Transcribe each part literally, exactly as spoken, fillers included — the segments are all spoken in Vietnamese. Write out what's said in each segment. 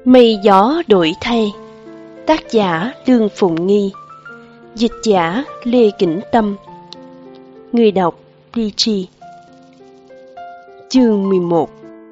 Mây gió đổi thay. Tác giả Lương Phụng Nghi. Dịch giả Lê Kỉnh Tâm. Người đọc đê giê. Chương mười một.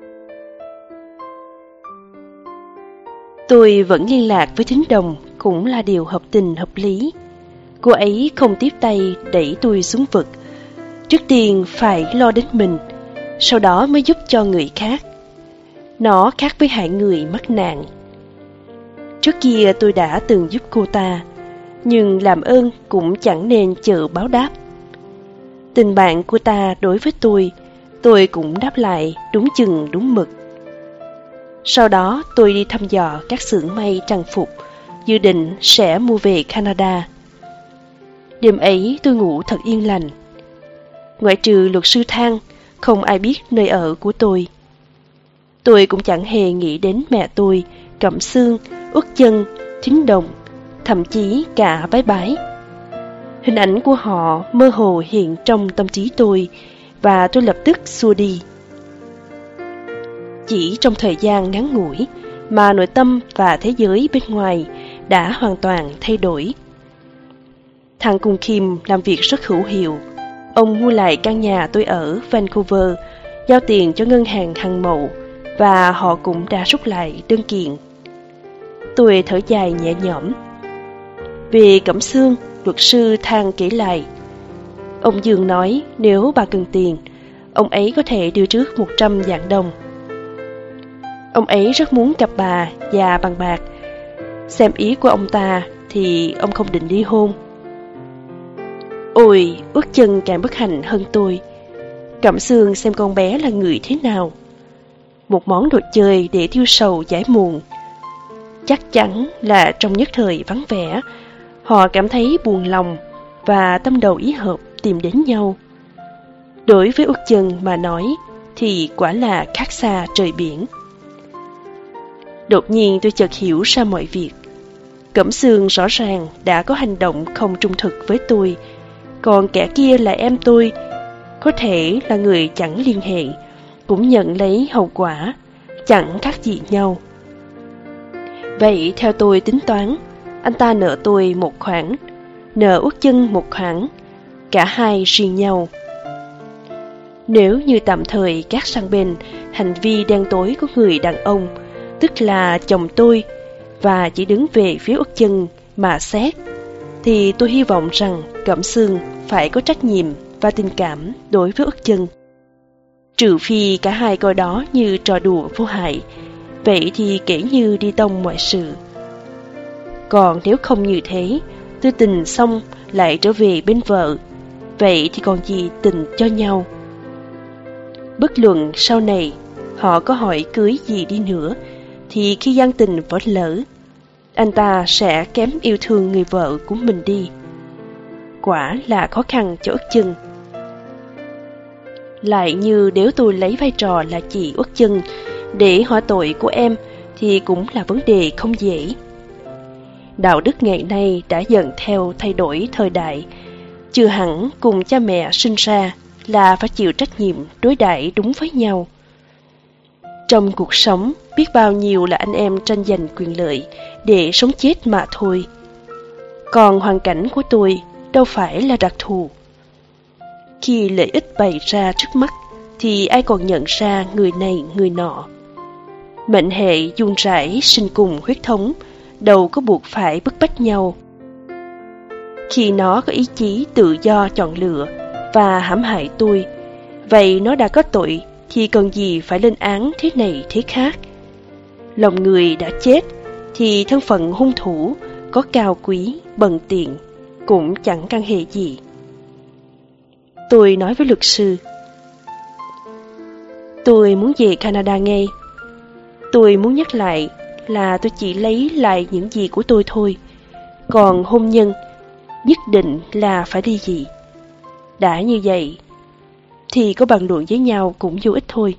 Tôi vẫn liên lạc với Thính Đồng, cũng là điều hợp tình hợp lý. Cô ấy không tiếp tay đẩy tôi xuống vực. Trước tiên phải lo đến mình, sau đó mới giúp cho người khác. Nó khác với hại người mắc nạn. Trước kia tôi đã từng giúp cô ta, nhưng làm ơn cũng chẳng nên chờ báo đáp. Tình bạn của ta đối với tôi, tôi cũng đáp lại đúng chừng đúng mực. Sau đó tôi đi thăm dò các xưởng may trang phục, dự định sẽ mua về Canada. Đêm ấy tôi ngủ thật yên lành. Ngoại trừ luật sư Thang, không ai biết nơi ở của tôi. Tôi cũng chẳng hề nghĩ đến mẹ tôi, Cẩm Sương, Uất Chân, Thính Đồng, thậm chí cả Bái Bái. Hình ảnh của họ mơ hồ hiện trong tâm trí tôi, và tôi lập tức xua đi. Chỉ trong thời gian ngắn ngủi mà nội tâm và thế giới bên ngoài đã hoàn toàn thay đổi. Thằng Cùng Kim làm việc rất hữu hiệu. Ông mua lại căn nhà tôi ở Vancouver, giao tiền cho ngân hàng Hằng Mậu, và họ cũng đã rút lại đơn kiện. Tôi thở dài nhẹ nhõm. Về Cẩm Sương, luật sư Thang kể lại, ông Dương nói nếu bà cần tiền, ông ấy có thể đưa trước một trăm vạn đồng. Ông ấy rất muốn gặp bà và bằng bạc. Xem ý của ông ta thì ông không định ly hôn. Ôi, Uất Chân càng bất hạnh hơn tôi. Cẩm Sương xem con bé là người thế nào. Một món đồ chơi để tiêu sầu giải muộn. Chắc chắn là trong nhất thời vắng vẻ, họ cảm thấy buồn lòng và tâm đầu ý hợp tìm đến nhau. Đối với Uất Chân mà nói thì quả là khác xa trời biển. Đột nhiên tôi chợt hiểu ra mọi việc. Cẩm Sương rõ ràng đã có hành động không trung thực với tôi, còn kẻ kia là em tôi, có thể là người chẳng liên hệ, cũng nhận lấy hậu quả, chẳng khác gì nhau. Vậy theo tôi tính toán, anh ta nợ tôi một khoản, nợ Uất Chân một khoản, cả hai riêng nhau. Nếu như tạm thời gác sang bên hành vi đen tối của người đàn ông, tức là chồng tôi, và chỉ đứng về phía Uất Chân mà xét, thì tôi hy vọng rằng Cẩm Sương phải có trách nhiệm và tình cảm đối với Uất Chân. Trừ phi cả hai coi đó như trò đùa vô hại, vậy thì kể như đi tông mọi sự. Còn nếu không như thế, tư tình xong lại trở về bên vợ, vậy thì còn gì tình cho nhau. Bất luận sau này họ có hỏi cưới gì đi nữa, thì khi gian tình vỡ lỡ, anh ta sẽ kém yêu thương người vợ của mình đi. Quả là khó khăn cho Uất Chân. Lại như nếu tôi lấy vai trò là chị Uất Chân để hỏi tội của em, thì cũng là vấn đề không dễ. Đạo đức ngày nay đã dần theo thay đổi thời đại, chưa hẳn cùng cha mẹ sinh ra là phải chịu trách nhiệm đối đãi đúng với nhau. Trong cuộc sống, biết bao nhiêu là anh em tranh giành quyền lợi để sống chết mà thôi. Còn hoàn cảnh của tôi đâu phải là đặc thù. Khi lợi ích bày ra trước mắt, thì ai còn nhận ra người này người nọ. Mệnh hệ dung rải sinh cùng huyết thống, đâu có buộc phải bức bách nhau. Khi nó có ý chí tự do chọn lựa và hãm hại tôi, vậy nó đã có tội thì cần gì phải lên án thế này thế khác. Lòng người đã chết thì thân phận hung thủ có cao quý, bần tiện cũng chẳng căn hệ gì. Tôi nói với luật sư, tôi muốn về Canada ngay. Tôi muốn nhắc lại là tôi chỉ lấy lại những gì của tôi thôi. Còn hôn nhân nhất định là phải đi gì. Đã như vậy thì có bàn luận với nhau cũng vô ích thôi.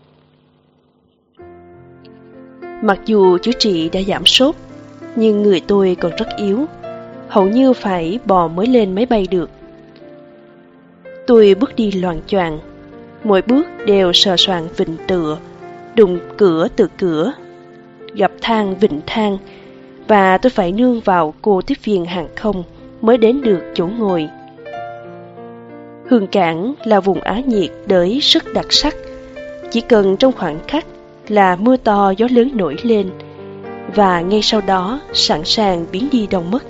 Mặc dù chữa trị đã giảm sốt, nhưng người tôi còn rất yếu, hầu như phải bò mới lên máy bay được. Tôi bước đi loạng choạng, mỗi bước đều sờ soạng vịnh tựa, đụng cửa từ cửa. gặp thang vịnh thang, và tôi phải nương vào cô tiếp viên hàng không mới đến được chỗ ngồi. Hương Cảng là vùng Á nhiệt đới rất đặc sắc, chỉ cần trong khoảnh khắc là mưa to gió lớn nổi lên, và ngay sau đó sẵn sàng biến đi đâu mất.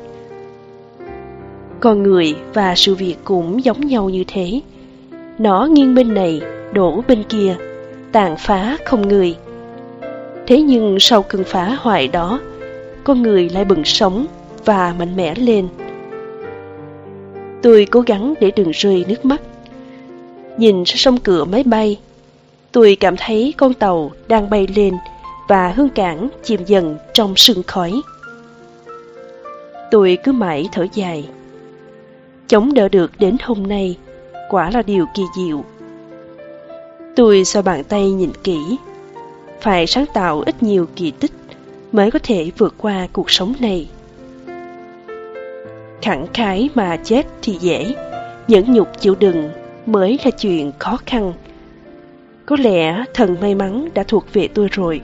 Con người và sự việc cũng giống nhau như thế. Nó nghiêng bên này, đổ bên kia, tàn phá không người. Thế nhưng sau cơn phá hoại đó, con người lại bừng sống và mạnh mẽ lên. Tôi cố gắng để đừng rơi nước mắt. Nhìn ra sông cửa máy bay, tôi cảm thấy con tàu đang bay lên và Hương Cảng chìm dần trong sương khói. Tôi cứ mãi thở dài. Chống đỡ được đến hôm nay quả là điều kỳ diệu. Tôi xoa bàn tay nhìn kỹ. Phải sáng tạo ít nhiều kỳ tích mới có thể vượt qua cuộc sống này. Khẳng khái mà chết thì dễ, nhẫn nhục chịu đựng mới là chuyện khó khăn. Có lẽ thần may mắn đã thuộc về tôi rồi.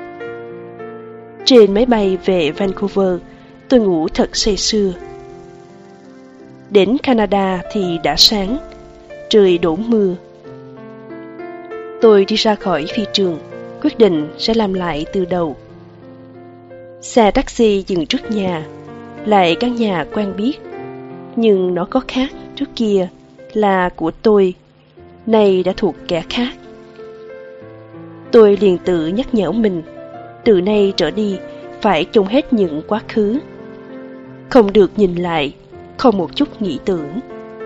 Trên máy bay về Vancouver, tôi ngủ thật say sưa. Đến Canada thì đã sáng, trời đổ mưa. Tôi đi ra khỏi phi trường, quyết định sẽ làm lại từ đầu. Xe taxi dừng trước nhà, lại căn nhà quen biết, nhưng nó có khác. Trước kia là của tôi, nay đã thuộc kẻ khác. Tôi liền tự nhắc nhở mình, từ nay trở đi phải chôn hết những quá khứ, không được nhìn lại, không một chút nghĩ tưởng.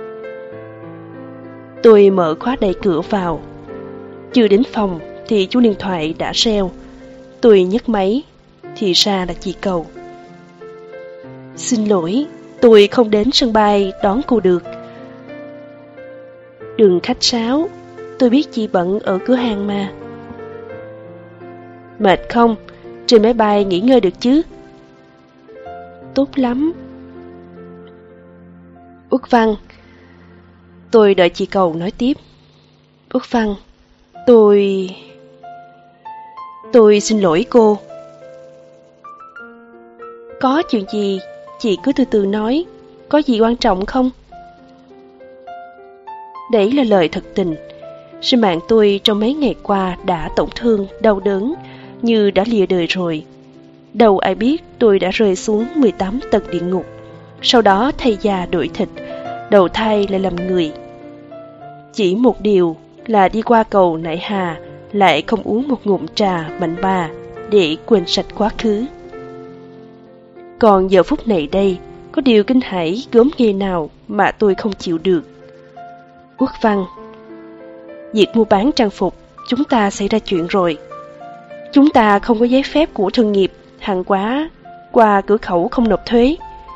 Tôi mở khóa đẩy cửa vào. Chưa đến phòng thì chuông điện thoại đã reo. Tôi nhấc máy, thì ra là chị Cầu. Xin lỗi, tôi không đến sân bay đón cô được. Đừng khách sáo, tôi biết chị bận ở cửa hàng mà. Mệt không? Trên máy bay nghỉ ngơi được chứ? Tốt lắm. Úc Văn. Tôi đợi chị Cầu nói tiếp. Úc Văn, tôi... Tôi xin lỗi cô. Có chuyện gì, chị cứ từ từ nói. Có gì quan trọng không? Đấy là lời thật tình. Sinh mạng tôi trong mấy ngày qua đã tổn thương, đau đớn, như đã lìa đời rồi. Đâu ai biết tôi đã rơi xuống mười tám tầng địa ngục, sau đó thay da đổi thịt, đầu thai lại làm người. Chỉ một điều là đi qua cầu Nại Hà lại không uống một ngụm trà mạnh bà để quên sạch quá khứ. Còn giờ phút này đây, có điều kinh hãi gớm ghê nào mà tôi không chịu được. Quốc Văn, việc mua bán trang phục chúng ta xảy ra chuyện rồi. Chúng ta không có giấy phép của thương nghiệp, hàng hóa qua cửa khẩu không nộp thuế.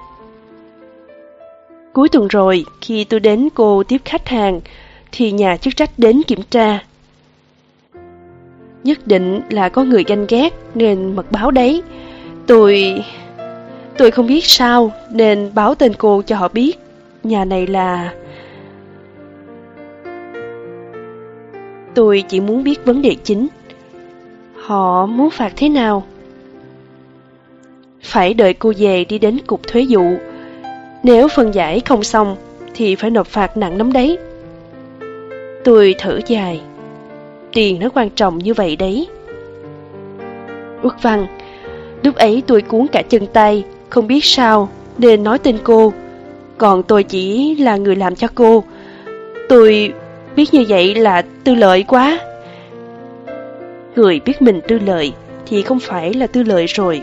Cuối tuần rồi, khi tôi đến cô tiếp khách hàng, thì nhà chức trách đến kiểm tra. Nhất định là có người ganh ghét nên mật báo đấy. Tôi... Tôi không biết sao nên báo tên cô cho họ biết. Nhà này là... Tôi chỉ muốn biết vấn đề chính. Họ muốn phạt thế nào? Phải đợi cô về đi đến cục thuế vụ. Nếu phân giải không xong thì phải nộp phạt nặng lắm đấy. Tôi thở dài. Tiền nó quan trọng như vậy đấy. Úc Văn, lúc ấy tôi cuốn cả chân tay, không biết sao nên nói tên cô. Còn tôi chỉ là người làm cho cô. Tôi biết như vậy là tư lợi quá. Người biết mình tư lợi thì không phải là tư lợi rồi.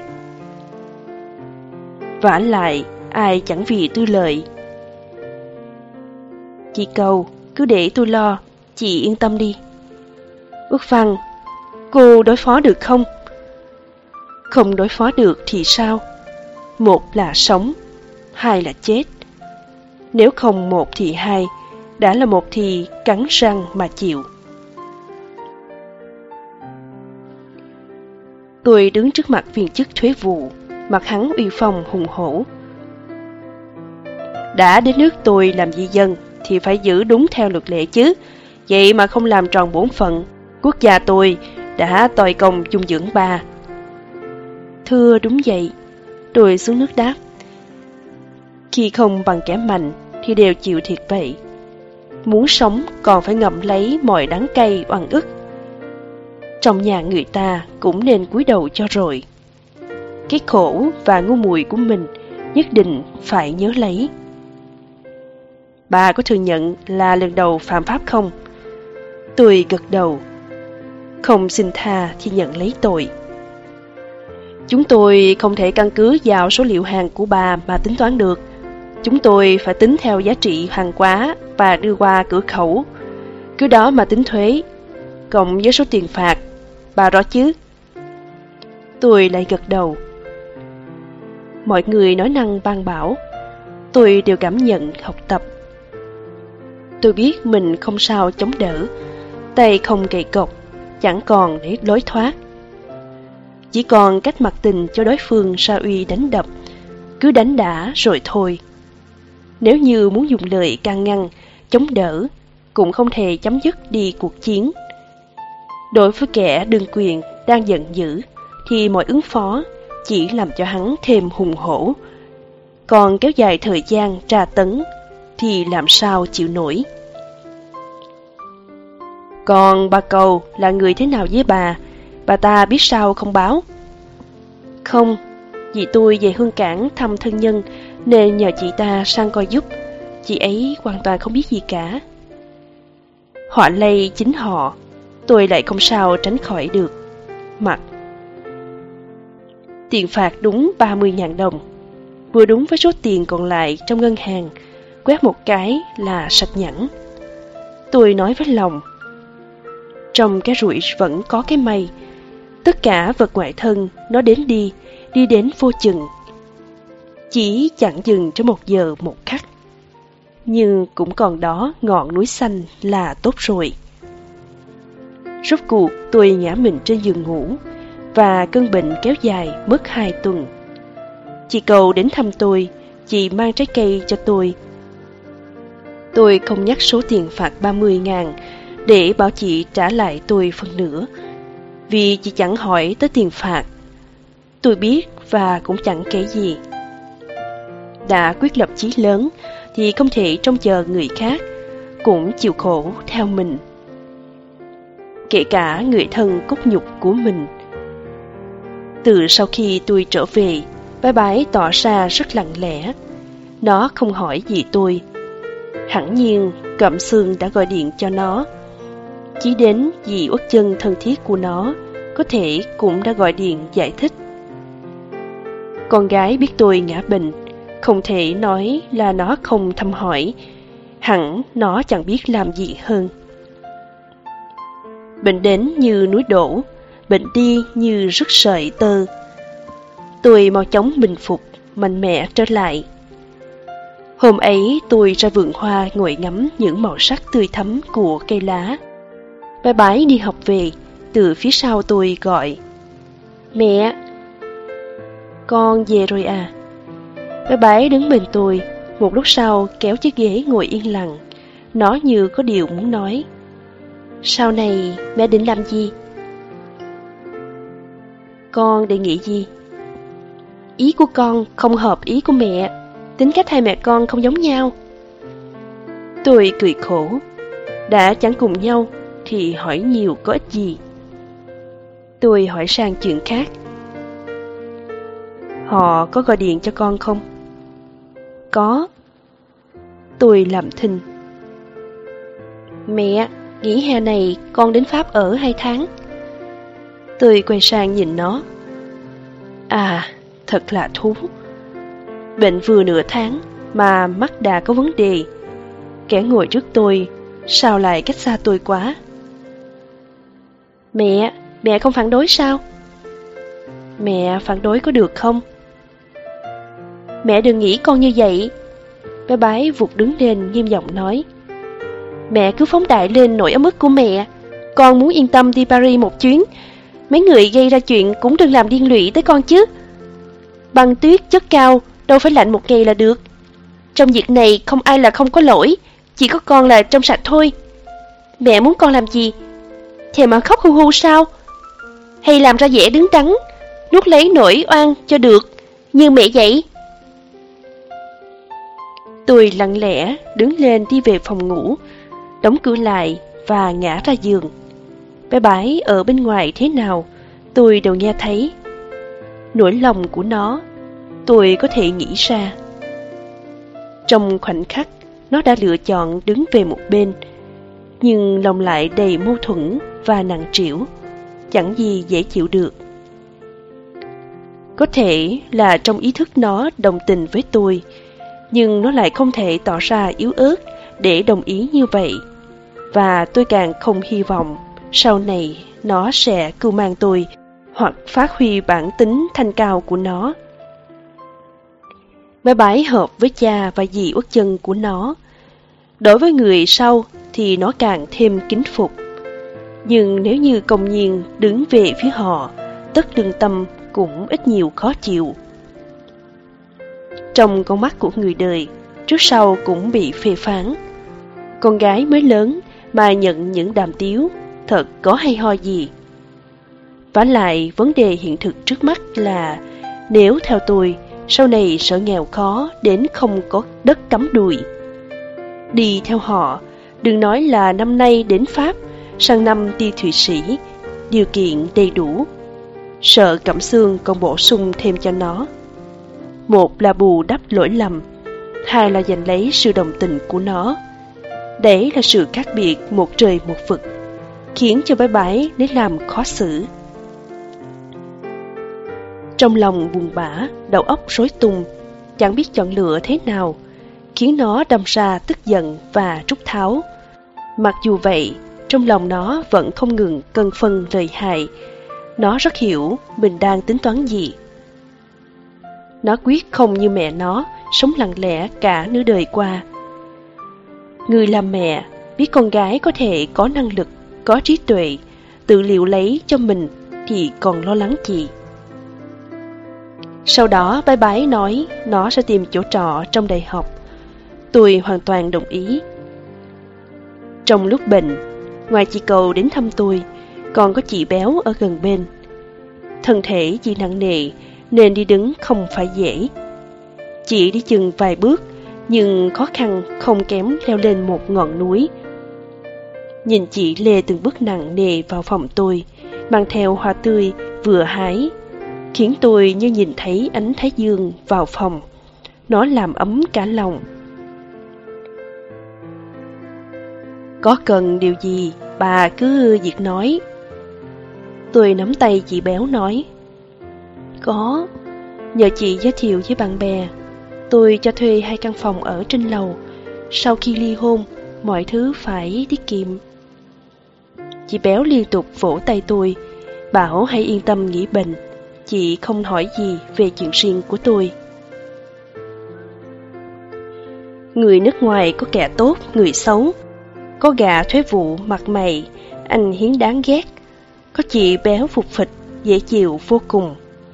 Vả lại, ai chẳng vì tư lợi. Chị Cầu, cứ để tôi lo, chị yên tâm đi. Úc Văn, cô đối phó được không? Không đối phó được thì sao? Một là sống, hai là chết. Nếu không một thì hai, đã là một thì cắn răng mà chịu. Tôi đứng trước mặt viên chức thuế vụ, mặt hắn uy phong hùng hổ. Đã đến nước tôi làm di dân thì phải giữ đúng theo luật lệ chứ. Vậy mà không làm tròn bổn phận, quốc gia tôi đã tội công chung dưỡng bà. Thưa đúng vậy, tôi xuống nước đáp. Khi không bằng kẻ mạnh thì đều chịu thiệt vậy. Muốn sống còn phải ngậm lấy mọi đắng cay oằn ức. Trong nhà người ta cũng nên cúi đầu cho rồi. Cái khổ và ngu muội của mình nhất định phải nhớ lấy. Bà có thừa nhận là lần đầu phạm pháp không? Tôi gật đầu. Không xin tha thì nhận lấy tội. Chúng tôi không thể căn cứ vào số liệu hàng của bà mà tính toán được. Chúng tôi phải tính theo giá trị hàng hóa và đưa qua cửa khẩu. Cứ đó mà tính thuế, cộng với số tiền phạt. Bà rõ chứ? Tôi lại gật đầu. Mọi người nói năng ban bảo, tôi đều cảm nhận học tập. Tôi biết mình không sao chống đỡ, tay không gậy cộc, chẳng còn để lối thoát. Chỉ còn cách mặc tình cho đối phương sa uy đánh đập, cứ đánh đã rồi thôi. Nếu như muốn dùng lời can ngăn, chống đỡ, cũng không thể chấm dứt đi cuộc chiến. Đối với kẻ đương quyền đang giận dữ, thì mọi ứng phó chỉ làm cho hắn thêm hùng hổ. Còn kéo dài thời gian tra tấn, thì làm sao chịu nổi. Còn bà Cầu là người thế nào với bà? Bà ta biết sao không báo? Không, vì tôi về Hương Cảng thăm thân nhân nên nhờ chị ta sang coi giúp. Chị ấy hoàn toàn không biết gì cả. Họa lây chính họ, tôi lại không sao tránh khỏi được. Mặt tiền phạt đúng ba mươi nghìn đồng, vừa đúng với số tiền còn lại trong ngân hàng. Quét một cái là sạch nhẵn. Tôi nói với lòng, trong cái rủi vẫn có cái may. Tất cả vật ngoại thân nó đến đi, đi đến vô chừng. Chỉ chẳng dừng cho một giờ một khắc. Nhưng cũng còn đó ngọn núi xanh là tốt rồi. Rốt cuộc tôi ngã mình trên giường ngủ, và cơn bệnh kéo dài mất hai tuần. Chị Cầu đến thăm tôi, chị mang trái cây cho tôi. Tôi không nhắc số tiền phạt ba mươi ngàn để bảo chị trả lại tôi phần nữa, vì chị chẳng hỏi tới tiền phạt. Tôi biết và cũng chẳng kể gì. Đã quyết lập chí lớn thì không thể trông chờ người khác cũng chịu khổ theo mình, kể cả người thân cốt nhục của mình. Từ sau khi tôi trở về, bái bái tỏ ra rất lặng lẽ. Nó không hỏi gì tôi. Hẳn nhiên Cẩm Sương đã gọi điện cho nó. Chỉ đến dì Uất Chân thân thiết của nó có thể cũng đã gọi điện giải thích. Con gái biết tôi ngã bệnh, không thể nói là nó không thăm hỏi. Hẳn nó chẳng biết làm gì hơn. Bệnh đến như núi đổ, bệnh đi như rứt sợi tơ. Tôi mau chóng bình phục, mạnh mẽ trở lại. Hôm ấy tôi ra vườn hoa ngồi ngắm những màu sắc tươi thắm của cây lá. Bái bái đi học về, từ phía sau tôi gọi, mẹ. Con về rồi à? Bái bái đứng bên tôi, một lúc sau kéo chiếc ghế ngồi yên lặng. Nó như có điều muốn nói. Sau này mẹ định làm gì? Con đề nghị gì? Ý của con không hợp ý của mẹ. Tính cách hai mẹ con không giống nhau. Tôi cười khổ. Đã chẳng cùng nhau thì hỏi nhiều có ích gì. Tôi hỏi sang chuyện khác. Họ có gọi điện cho con không? Có. Tôi làm thinh. Mẹ, nghỉ hè này con đến Pháp ở hai tháng. Tôi quay sang nhìn nó. À, thật là thú. Bệnh vừa nửa tháng mà mắt đã có vấn đề. Kẻ ngồi trước tôi sao lại cách xa tôi quá? Mẹ, mẹ không phản đối sao? Mẹ phản đối có được không? Mẹ đừng nghĩ con như vậy. Bé bái vụt đứng lên nghiêm giọng nói. Mẹ cứ phóng đại lên nỗi ấm ức của mẹ. Con muốn yên tâm đi Paris một chuyến. Mấy người gây ra chuyện cũng đừng làm liên lụy tới con chứ. Băng tuyết chất cao, đâu phải lạnh một ngày là được. Trong việc này không ai là không có lỗi, chỉ có con là trong sạch thôi. Mẹ muốn con làm gì? Thèm mà khóc hu hu sao? Hay làm ra vẻ đứng đắn, nuốt lấy nỗi oan cho được, như mẹ vậy. Tôi lặng lẽ đứng lên đi về phòng ngủ, đóng cửa lại và ngã ra giường. Bé Bái ở bên ngoài thế nào, tôi đều nghe thấy. Nỗi lòng của nó, tôi có thể nghĩ ra. Trong khoảnh khắc, nó đã lựa chọn đứng về một bên, nhưng lòng lại đầy mâu thuẫn và nặng trĩu, chẳng gì dễ chịu được. Có thể là trong ý thức nó đồng tình với tôi, nhưng nó lại không thể tỏ ra yếu ớt để đồng ý như vậy. Và tôi càng không hy vọng sau này nó sẽ cưu mang tôi hoặc phát huy bản tính thanh cao của nó. Bé Bái hợp với cha và dì Uất Chân của nó. Đối với người sau thì nó càng thêm kính phục. Nhưng nếu như công nhiên đứng về phía họ, tất lương tâm cũng ít nhiều khó chịu. Trong con mắt của người đời, trước sau cũng bị phê phán. Con gái mới lớn mà nhận những đàm tiếu, thật có hay ho gì. Vả lại, vấn đề hiện thực trước mắt là nếu theo tôi, sau này sợ nghèo khó đến không có đất cắm đùi. Đi theo họ, đừng nói là năm nay đến Pháp, sang năm đi Thụy Sĩ, điều kiện đầy đủ. Sợ Cẩm Xương còn bổ sung thêm cho nó. Một là bù đắp lỗi lầm, hai là giành lấy sự đồng tình của nó. Đấy là sự khác biệt một trời một vực, khiến cho Bé Bái lấy làm khó xử. Trong lòng buồn bã, đầu óc rối tung, chẳng biết chọn lựa thế nào, khiến nó đâm ra tức giận và trút tháo. Mặc dù vậy, trong lòng nó vẫn không ngừng cân phân lời hại. Nó rất hiểu mình đang tính toán gì. Nó quyết không như mẹ nó, sống lặng lẽ cả nửa đời qua. Người làm mẹ, biết con gái có thể có năng lực, có trí tuệ, tự liệu lấy cho mình thì còn lo lắng gì. Sau đó Bái Bái nói nó sẽ tìm chỗ trọ trong đại học. Tôi hoàn toàn đồng ý. Trong lúc bệnh, ngoài chị Cầu đến thăm tôi, còn có chị Béo ở gần bên. Thân thể chị nặng nề nên đi đứng không phải dễ. Chị đi chừng vài bước, nhưng khó khăn không kém leo lên một ngọn núi. Nhìn chị lê từng bước nặng nề vào phòng tôi, mang theo hoa tươi vừa hái, khiến tôi như nhìn thấy ánh thái dương vào phòng. Nó làm ấm cả lòng. Có cần điều gì, bà cứ việc nói. Tôi nắm tay chị Béo nói. Có, nhờ chị giới thiệu với bạn bè. Tôi cho thuê hai căn phòng ở trên lầu. Sau khi ly hôn, mọi thứ phải tiết kiệm. Chị Béo liên tục vỗ tay tôi, bảo hãy yên tâm nghỉ bệnh. Chị không hỏi gì về chuyện riêng của tôi. Người nước ngoài có kẻ tốt, người xấu. Có gã thuế vụ mặt mày, anh hiến đáng ghét. Có chị Béo phục phịch, dễ chịu vô cùng.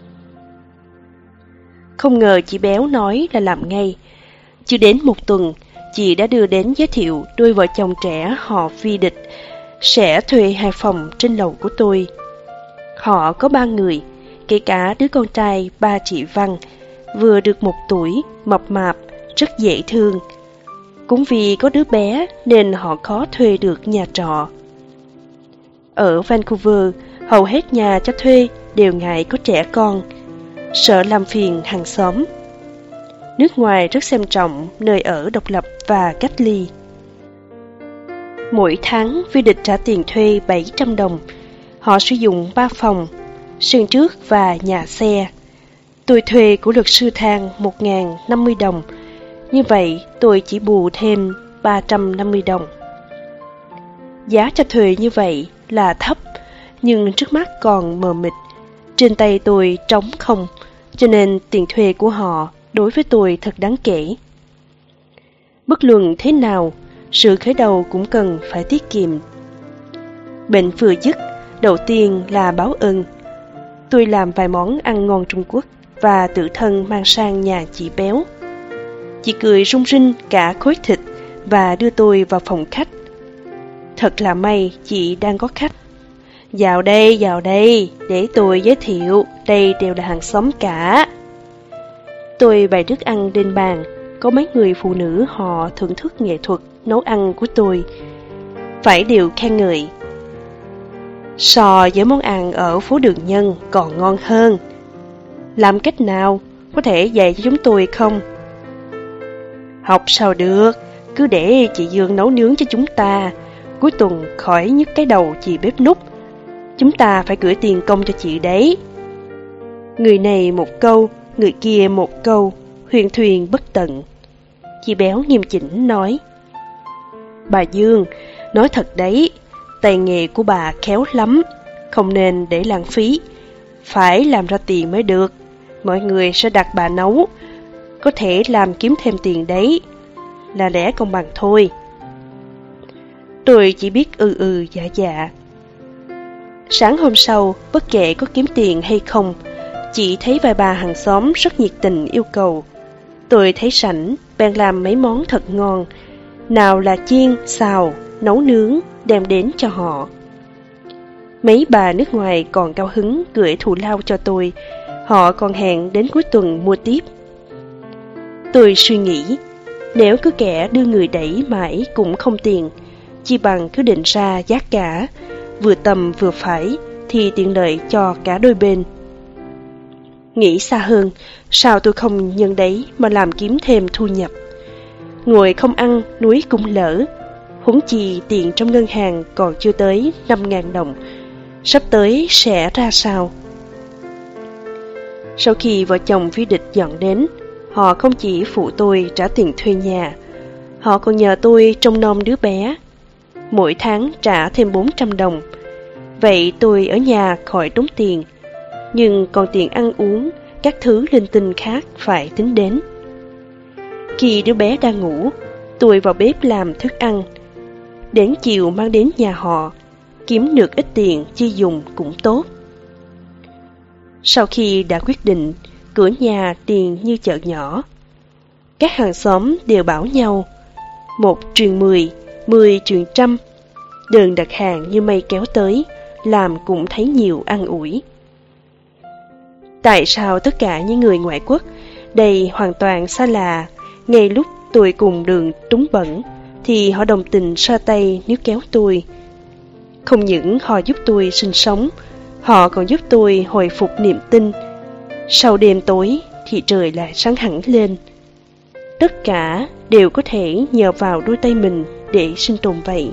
Không ngờ chị Béo nói là làm ngay. Chưa đến một tuần, chị đã đưa đến giới thiệu đôi vợ chồng trẻ họ Vi Địch sẽ thuê hai phòng trên lầu của tôi. Họ có ba người, kể cả đứa con trai ba chị Văn, vừa được một tuổi, mập mạp, rất dễ thương. Cũng vì có đứa bé nên họ khó thuê được nhà trọ. Ở Vancouver, hầu hết nhà cho thuê đều ngại có trẻ con, sợ làm phiền hàng xóm. Nước ngoài rất xem trọng nơi ở độc lập và cách ly. Mỗi tháng Vi Địch trả tiền thuê bảy trăm đồng. Họ sử dụng ba phòng, sân trước và nhà xe. Tôi thuê của luật sư Thang một nghìn năm mươi đồng. Như vậy tôi chỉ bù thêm ba trăm năm mươi đồng. Giá cho thuê như vậy là thấp, nhưng trước mắt còn mờ mịt. Trên tay tôi trống không, cho nên tiền thuê của họ đối với tôi thật đáng kể. Bất luận thế nào, sự khởi đầu cũng cần phải tiết kiệm. Bệnh vừa dứt, đầu tiên là báo ơn. Tôi làm vài món ăn ngon Trung Quốc và tự thân mang sang nhà chị Béo. Chị cười rung rinh cả khối thịt và đưa tôi vào phòng khách. Thật là may chị đang có khách. Vào đây, vào đây, để tôi giới thiệu, đây đều là hàng xóm cả. Tôi bày thức ăn lên bàn, có mấy người phụ nữ họ thưởng thức nghệ thuật nấu ăn của tôi. Phải đều khen ngợi. So với món ăn ở phố Đường Nhân còn ngon hơn. Làm cách nào, có thể dạy cho chúng tôi không? Học sao được, cứ để chị Dương nấu nướng cho chúng ta. Cuối tuần khỏi nhức cái đầu chị bếp núc. Chúng ta phải gửi tiền công cho chị đấy. Người này một câu, người kia một câu, huyền thuyền bất tận. Chị Béo nghiêm chỉnh nói. Bà Dương, nói thật đấy, tay nghề của bà khéo lắm, không nên để lãng phí. Phải làm ra tiền mới được, mọi người sẽ đặt bà nấu. Có thể làm kiếm thêm tiền đấy, là lẽ công bằng thôi. Tôi chỉ biết ừ ừ dạ dạ. Sáng hôm sau, bất kể có kiếm tiền hay không, chị thấy vài bà hàng xóm rất nhiệt tình yêu cầu. Tôi thấy sảnh, bèn làm mấy món thật ngon. Nào là chiên, xào, nấu nướng, đem đến cho họ. Mấy bà nước ngoài còn cao hứng gửi thù lao cho tôi. Họ còn hẹn đến cuối tuần mua tiếp. Tôi suy nghĩ, nếu cứ kẻ đưa người đẩy mãi cũng không tiền, chi bằng cứ định ra giá cả, vừa tầm vừa phải, thì tiện lợi cho cả đôi bên. Nghĩ xa hơn, sao tôi không nhân đấy mà làm kiếm thêm thu nhập. Ngồi không ăn, núi cũng lỡ. Huống chi tiền trong ngân hàng còn chưa tới năm ngàn đồng. Sắp tới sẽ ra sao? Sau khi vợ chồng Vi Địch dọn đến, họ không chỉ phụ tôi trả tiền thuê nhà, họ còn nhờ tôi trông nom đứa bé. Mỗi tháng trả thêm bốn trăm đồng. Vậy tôi ở nhà khỏi tốn tiền, nhưng còn tiền ăn uống, các thứ linh tinh khác phải tính đến. Khi đứa bé đang ngủ, tôi vào bếp làm thức ăn. Đến chiều mang đến nhà họ, kiếm được ít tiền chi dùng cũng tốt. Sau khi đã quyết định, cửa nhà tiền như chợ nhỏ. Các hàng xóm đều bảo nhau, một truyền mười, mười truyền trăm. Đơn đặt hàng như mây kéo tới, làm cũng thấy nhiều an ủi. Tại sao tất cả những người ngoại quốc, đây hoàn toàn xa lạ, ngay lúc tôi cùng đường túng bẩn, thì họ đồng tình ra tay níu kéo tôi. Không những họ giúp tôi sinh sống, họ còn giúp tôi hồi phục niềm tin. Sau đêm tối thì trời lại sáng hẳn lên. Tất cả đều có thể nhờ vào đôi tay mình để sinh tồn vậy.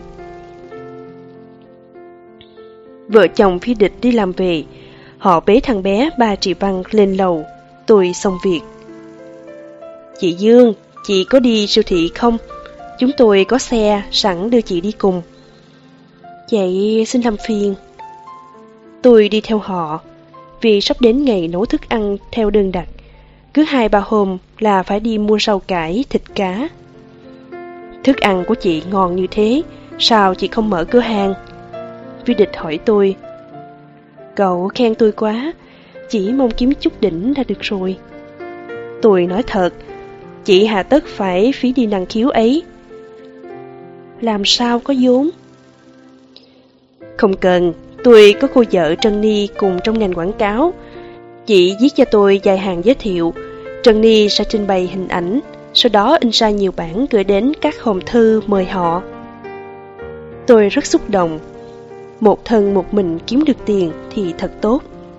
Vợ chồng Vi Địch đi làm về, họ bế thằng bé ba Trị Văn lên lầu. Tôi xong việc. Chị Dương, chị có đi siêu thị không? Chúng tôi có xe sẵn đưa chị đi cùng. Vậy xin làm phiền. Tôi đi theo họ, vì sắp đến ngày nấu thức ăn theo đơn đặt. Cứ hai ba hôm là phải đi mua rau cải, thịt cá. Thức ăn của chị ngon như thế, sao chị không mở cửa hàng? Vi Địch hỏi tôi. Cậu khen tôi quá, chỉ mong kiếm chút đỉnh là được rồi. Tôi nói thật, chị hà tất phải phí đi năng khiếu ấy. Làm sao có vốn? Không cần, tôi có cô vợ Trân Ni cùng trong ngành quảng cáo. Chị viết cho tôi vài hàng giới thiệu, Trân Ni sẽ trình bày hình ảnh, sau đó in ra nhiều bản gửi đến các hòm thư mời họ. Tôi rất xúc động. Một thân một mình kiếm được tiền thì thật tốt.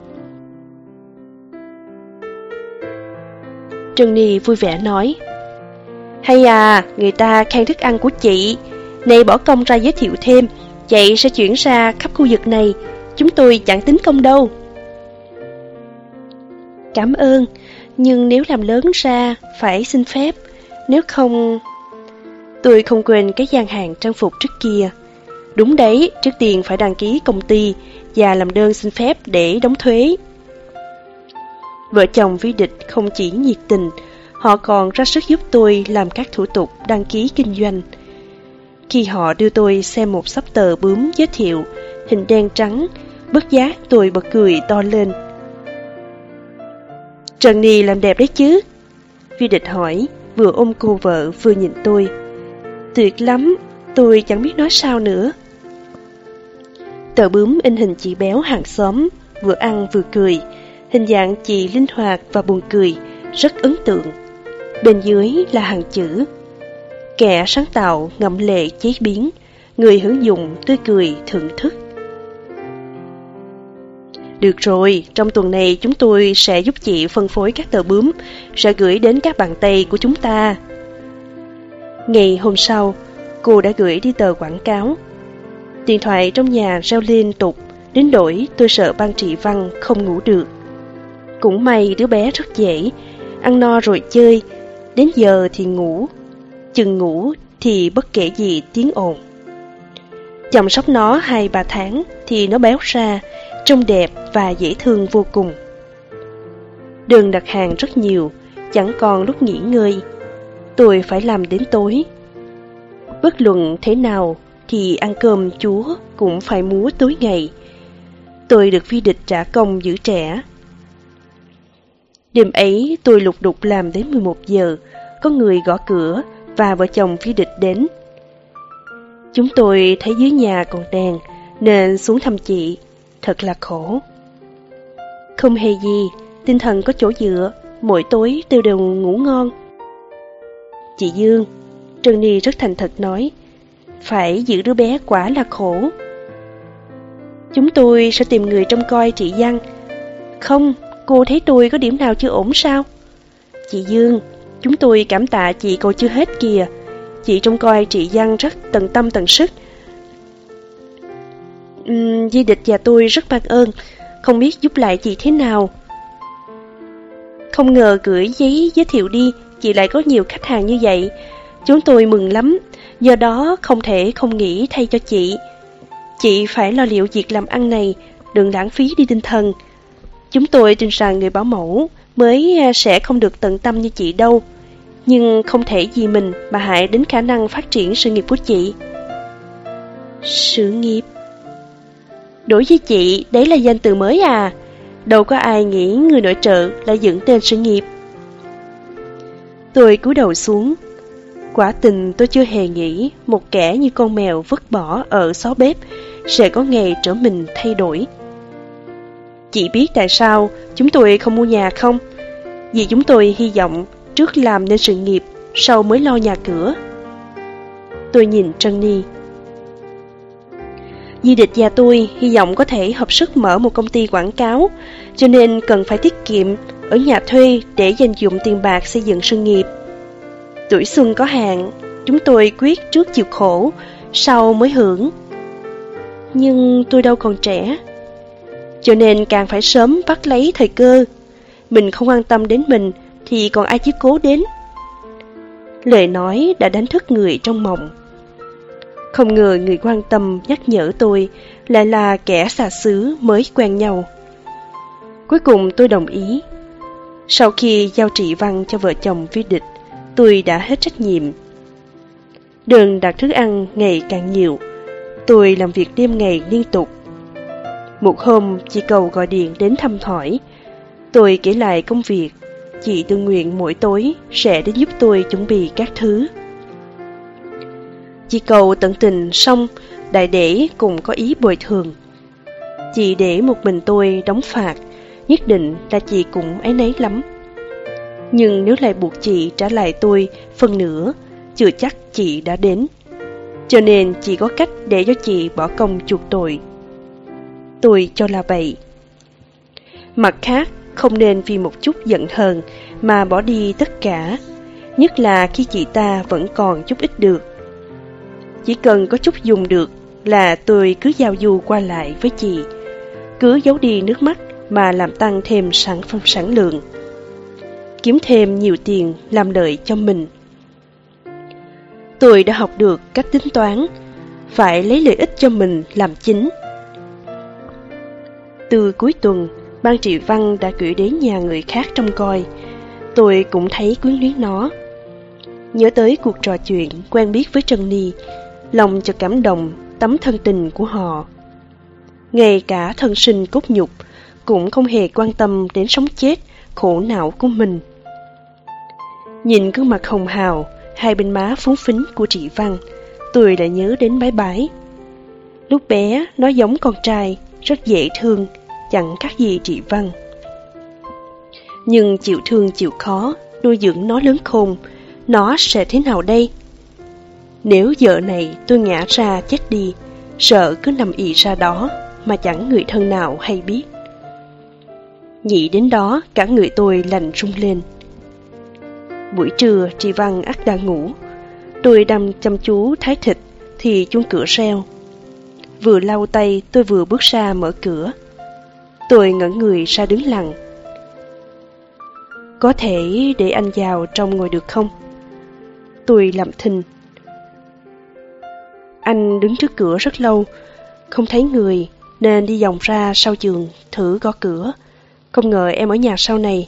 Trân Ni vui vẻ nói. Hay à, người ta khen thức ăn của chị. Này bỏ công ra giới thiệu thêm, chị sẽ chuyển ra khắp khu vực này. Chúng tôi chẳng tính công đâu. Cảm ơn, nhưng nếu làm lớn ra phải xin phép. Nếu không... Tôi không quên cái gian hàng trang phục trước kia. Đúng đấy, trước tiên phải đăng ký công ty và làm đơn xin phép để đóng thuế. Vợ chồng Vi Địch không chỉ nhiệt tình, họ còn ra sức giúp tôi làm các thủ tục đăng ký kinh doanh. Khi họ đưa tôi xem một xấp tờ bướm giới thiệu, hình đen trắng, bất giác tôi bật cười to lên. Trần Ni làm đẹp đấy chứ? Vi Địch hỏi, vừa ôm cô vợ vừa nhìn tôi. Tuyệt lắm, tôi chẳng biết nói sao nữa. Tờ bướm in hình chị béo hàng xóm, vừa ăn vừa cười. Hình dạng chị linh hoạt và buồn cười, rất ấn tượng. Bên dưới là hàng chữ: kẻ sáng tạo ngậm lệ chế biến, người hưởng dụng tươi cười thưởng thức. Được rồi, trong tuần này chúng tôi sẽ giúp chị phân phối các tờ bướm, sẽ gửi đến các bạn Tây của chúng ta. Ngày hôm sau, cô đã gửi đi tờ quảng cáo. Điện thoại trong nhà reo liên tục, đến nỗi tôi sợ ban trị văn không ngủ được. Cũng may đứa bé rất dễ, ăn no rồi chơi, đến giờ thì ngủ, chừng ngủ thì bất kể gì tiếng ồn. Chăm sóc nó hai ba tháng thì nó béo ra, trông đẹp và dễ thương vô cùng. Đơn đặt hàng rất nhiều, chẳng còn lúc nghỉ ngơi. Tôi phải làm đến tối. Bất luận thế nào thì ăn cơm chúa cũng phải múa tối ngày. Tôi được Vi Địch trả công giữ trẻ. Đêm ấy tôi lục đục làm đến mười một giờ, có người gõ cửa và vợ chồng Vi Địch đến. Chúng tôi thấy dưới nhà còn đèn nên xuống thăm chị. Thật là khổ. Không hề gì, tinh thần có chỗ dựa, mỗi tối đều đều ngủ ngon. Chị Dương, Trân Ni rất thành thật nói, phải giữ đứa bé quả là khổ. Chúng tôi sẽ tìm người trông coi chị Văn. Không, cô thấy tôi có điểm nào chưa ổn sao? Chị Dương, chúng tôi cảm tạ chị còn chưa hết kìa. Chị trông coi chị Văn rất tận tâm tận sức. Uhm, Di Địch và tôi rất mang ơn, không biết giúp lại chị thế nào. Không ngờ gửi giấy giới thiệu đi, chị lại có nhiều khách hàng như vậy. Chúng tôi mừng lắm, do đó không thể không nghĩ thay cho chị. Chị phải lo liệu việc làm ăn này, đừng lãng phí đi tinh thần. Chúng tôi tin rằng người bảo mẫu mới sẽ không được tận tâm như chị đâu. Nhưng không thể vì mình mà hại đến khả năng phát triển sự nghiệp của chị. Sự nghiệp? Đối với chị, đấy là danh từ mới à? Đâu có ai nghĩ người nội trợ lại dựng tên sự nghiệp. Tôi cúi đầu xuống. Quả tình tôi chưa hề nghĩ một kẻ như con mèo vứt bỏ ở xó bếp sẽ có ngày trở mình thay đổi. Chị biết tại sao chúng tôi không mua nhà không? Vì chúng tôi hy vọng trước làm nên sự nghiệp, sau mới lo nhà cửa. Tôi nhìn Trân Ni. Di Địch và tôi hy vọng có thể hợp sức mở một công ty quảng cáo, cho nên cần phải tiết kiệm ở nhà thuê để dành dụm tiền bạc xây dựng sự nghiệp. Tuổi xuân có hạn, chúng tôi quyết trước chịu khổ, sau mới hưởng. Nhưng tôi đâu còn trẻ, cho nên càng phải sớm bắt lấy thời cơ. Mình không quan tâm đến mình thì còn ai chiếu cố đến. Lời nói đã đánh thức người trong mộng. Không ngờ người quan tâm nhắc nhở tôi lại là kẻ xa xứ mới quen nhau. Cuối cùng tôi đồng ý. Sau khi giao trị văn cho vợ chồng Vi Địch, tôi đã hết trách nhiệm. Đơn đặt thức ăn ngày càng nhiều. Tôi làm việc đêm ngày liên tục. Một hôm, chị Cầu gọi điện đến thăm hỏi. Tôi kể lại công việc. Chị tự nguyện mỗi tối sẽ đến giúp tôi chuẩn bị các thứ. Chị Cầu tận tình xong, đại để cùng có ý bồi thường. Chị để một mình tôi đóng phạt, nhất định là chị cũng áy náy lắm. Nhưng nếu lại buộc chị trả lại tôi phần nửa, chưa chắc chị đã đến. Cho nên chị có cách để cho chị bỏ công chuộc tội. Tôi cho là vậy. Mặt khác, không nên vì một chút giận hờn mà bỏ đi tất cả, nhất là khi chị ta vẫn còn chút ít được. Chỉ cần có chút dùng được là tôi cứ giao du qua lại với chị, cứ giấu đi nước mắt mà làm tăng thêm sản phẩm sản lượng, kiếm thêm nhiều tiền làm lợi cho mình. Tôi đã học được cách tính toán, phải lấy lợi ích cho mình làm chính. Từ cuối tuần, ban trị văn đã gửi đến nhà người khác trông coi. Tôi cũng thấy quyến luyến nó. Nhớ tới cuộc trò chuyện quen biết với Trân Ni, lòng chợt cảm động tấm thân tình của họ. Ngay cả thân sinh cốt nhục cũng không hề quan tâm đến sống chết, khổ não của mình. Nhìn gương mặt hồng hào, hai bên má phúng phính của chị Văn, tôi đã nhớ đến bái bái. Lúc bé, nó giống con trai, rất dễ thương, chẳng khác gì chị Văn. Nhưng chịu thương chịu khó, nuôi dưỡng nó lớn khôn, nó sẽ thế nào đây? Nếu giờ này tôi ngã ra chết đi, sợ cứ nằm ì ra đó mà chẳng người thân nào hay biết. Nghĩ đến đó, cả người tôi lạnh rung lên. Buổi trưa, chị Văn ắt đã ngủ. Tôi đang chăm chú thái thịt thì chuông cửa reo. Vừa lau tay, tôi vừa bước ra mở cửa. Tôi ngẩng người ra đứng lặng. Có thể để anh vào trong ngồi được không? Tôi làm thinh. Anh đứng trước cửa rất lâu, không thấy người nên đi vòng ra sau giường thử gõ cửa. Không ngờ em ở nhà sau này.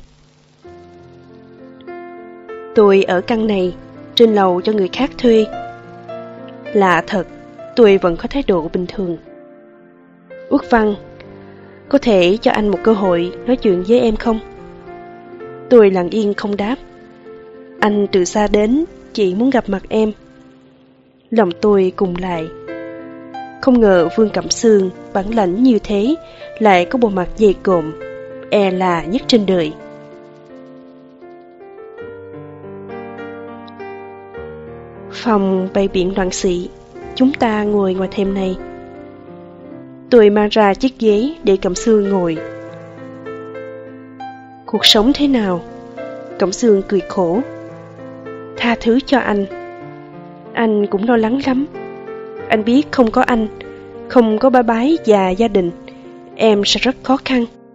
Tôi ở căn này, trên lầu cho người khác thuê. Lạ thật, tôi vẫn có thái độ bình thường. Út Văn, có thể cho anh một cơ hội nói chuyện với em không? Tôi lặng yên không đáp. Anh từ xa đến, chỉ muốn gặp mặt em. Lòng tôi cùng lại. Không ngờ Vương Cẩm Sương bản lãnh như thế lại có bộ mặt dày cộm, e là nhất trên đời. Phòng bày biện loạn xị, chúng ta ngồi ngoài thềm này. Tôi mang ra chiếc ghế để Cẩm Sương ngồi. Cuộc sống thế nào? Cẩm Sương cười khổ. Tha thứ cho anh. Anh cũng lo lắng lắm. Anh biết không có anh, không có ba bái và gia đình, em sẽ rất khó khăn.